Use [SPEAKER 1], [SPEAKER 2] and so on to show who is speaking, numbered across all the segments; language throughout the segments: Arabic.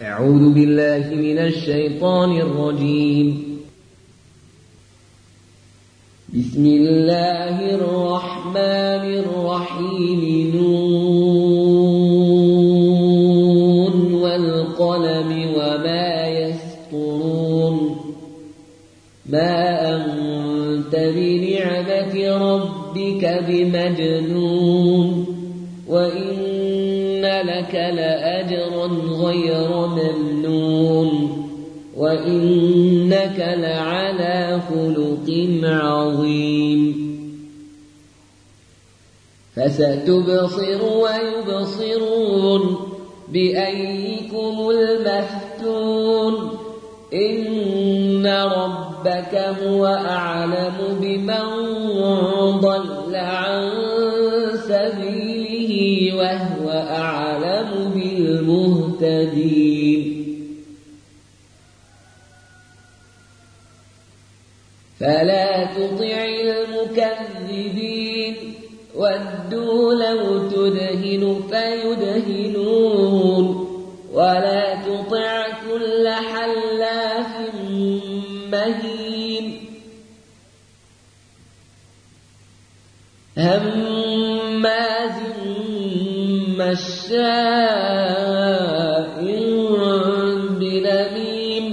[SPEAKER 1] أعوذ بالله من الشيطان الرجيم. بسم الله الرحمن الرحيم. نون والقلم وما يسطرون. ما أنت بنعمة ربك بمجنون، وإن لك لأجرا غير ممنون، وإنك لعلى خلق عظيم. فستبصر ويبصرون بأيكم المفتون. إن ربك هو أعلم بمن ضل عن سبيله وهو أعلم بالمهتدين. فلا تطع المكذبين، ودوا لو تدهن فيدهنون. ولا تطع كل حلاف مهين، هماز مشاء بنميم،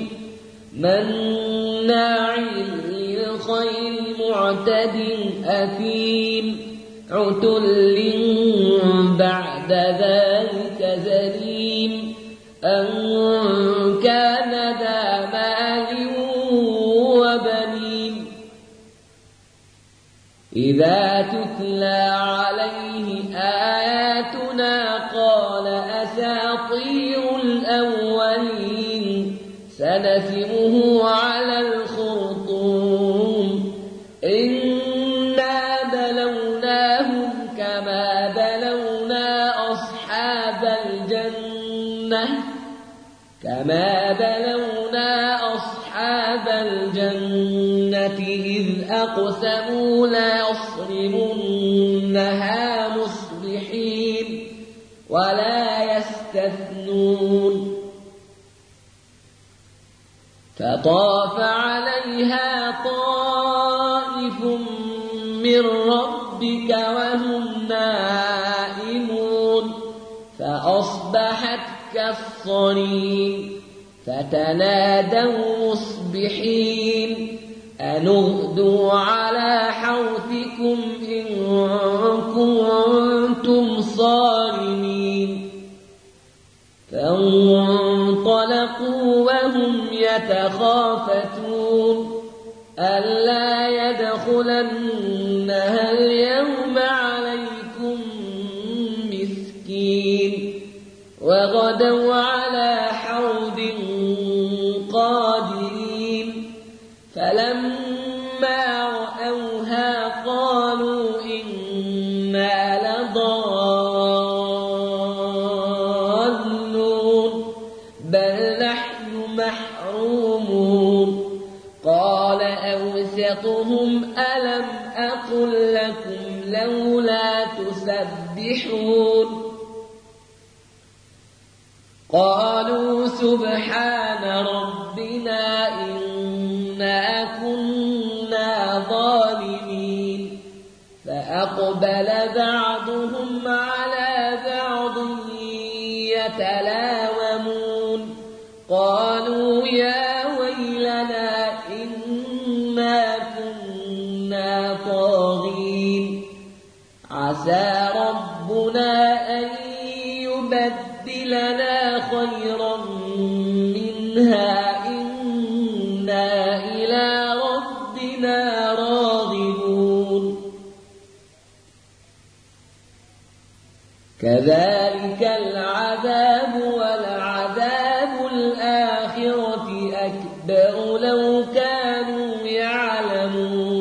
[SPEAKER 1] مناع للخير معتد أثيم، عتل بعد ذلك زنيم، أن كان ذا مال وبنين. إذا تتلى عليه آياتنا قال أساطير الأولين، سنسمه على الخرطوم. إنا بلوناهم كما بلونا أصحاب الجنة إذ أقسموا ليصرمنها مصبحين ولا يستثنون. فطاف عليها طائف من ربك وهم نائمون، فأصبحت كالصريم. فتنادوا مصبحين أن اغدوا على حرثكم إن كنتم صارمين. فانطلقوا وهم يتخافتون ألا يدخلنها اليوم عليكم مسكين. وغدوا على حرد قادرين. فلما رأوها قالوا إنا لضالون بل نحن محرومون. قال أوسطهم ألم أقل لكم لولا تسبحون. قالوا سبحان ربنا إنا كنا ظالمين. فأقبل بعضهم على بعض يتلاومون. قالوا يا ويلنا إنا كنا طاغين. عسى ربنا أن يبدلنا خيرا منها إنا إلى ربنا راغبون. كذلك العذاب ولعذاب الآخرة أكبر لو كانوا يعلمون.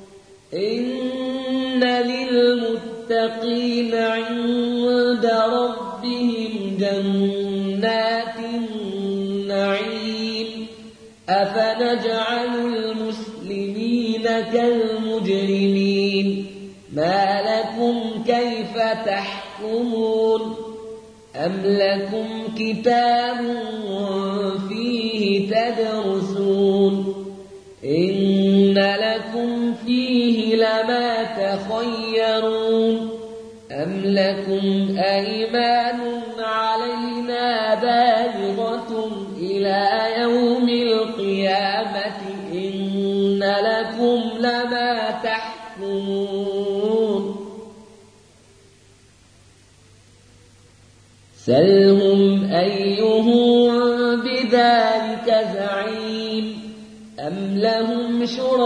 [SPEAKER 1] إن للمتقين عند ربهم جنات النعيم. أفنجعل المسلمين كالمجرمين؟ ما لكم كيف تحكمون؟ أم لكم كتاب يتطيرون أم لكم أيمان علينا بالغة إلى يوم القيامة إن لكم لما تحكمون سلهم أيهم بذلك زعيم أم لهم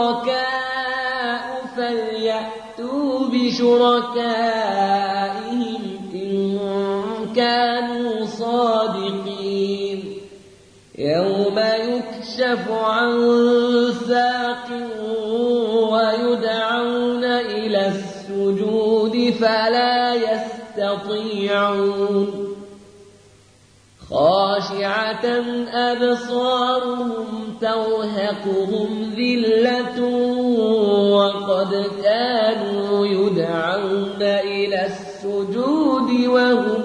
[SPEAKER 1] شركاء فليأتوا بشركائهم إن كانوا صادقين يوم يكشف عن ساق ويدعون إلى السجود فلا يستطيعون خاشعة أبصارهم ترهقهم ذلة وقد كانوا يدعون إلى السجود وهم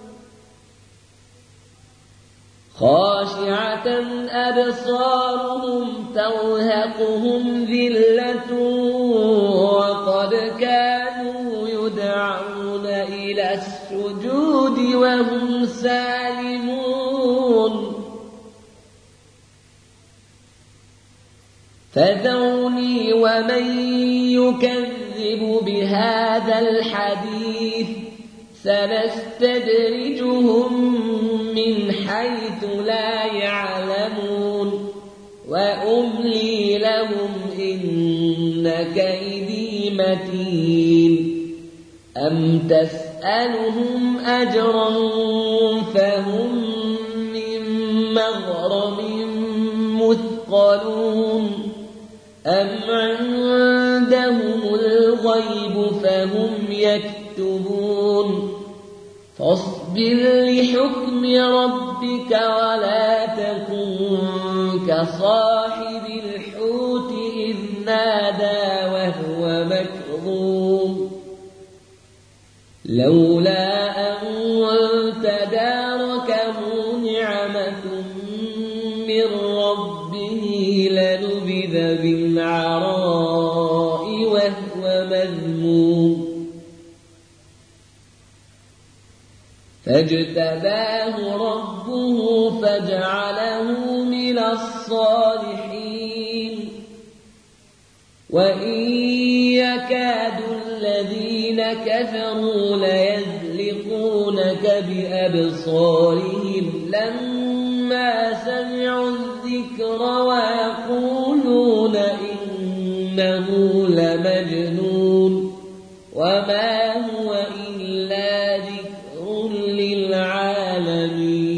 [SPEAKER 1] خاشعة أبصارهم ترهقهم ذلة وقد كانوا يدعون إلى السجود وهم سالمون فذرني ومن يكذب بهذا الحديث سنستدرجهم من حيث لا يعلمون وأملي لهم إن كيدي متين أم تسألهم أجرا فهم من مغرم مثقلون أم عندهم الغيب فهم يكتبون فاصبر لحكم ربك ولا تكن كصاحب الحوت إذ نادى وهو مكظوم لولا أن تداركه نعمة من ربه لنبذ بالعراء وهو مذموم فاجتباه ربه فجعله من الصالحين وإن يكاد الذين كفروا ليزلقونك بأبصارهم لما سمعوا الذكر ويقولون إنه لمجنون وما هو إلا ذكر للعالمين